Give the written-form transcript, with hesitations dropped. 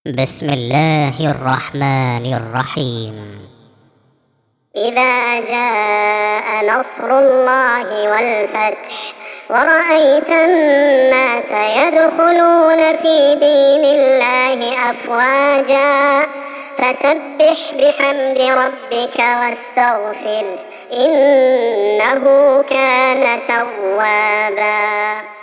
بسم الله الرحمن الرحيم. إذا جاء نصر الله والفتح ورأيت الناس يدخلون في دين الله أفواجا فسبح بحمد ربك واستغفره إنه كان توابا.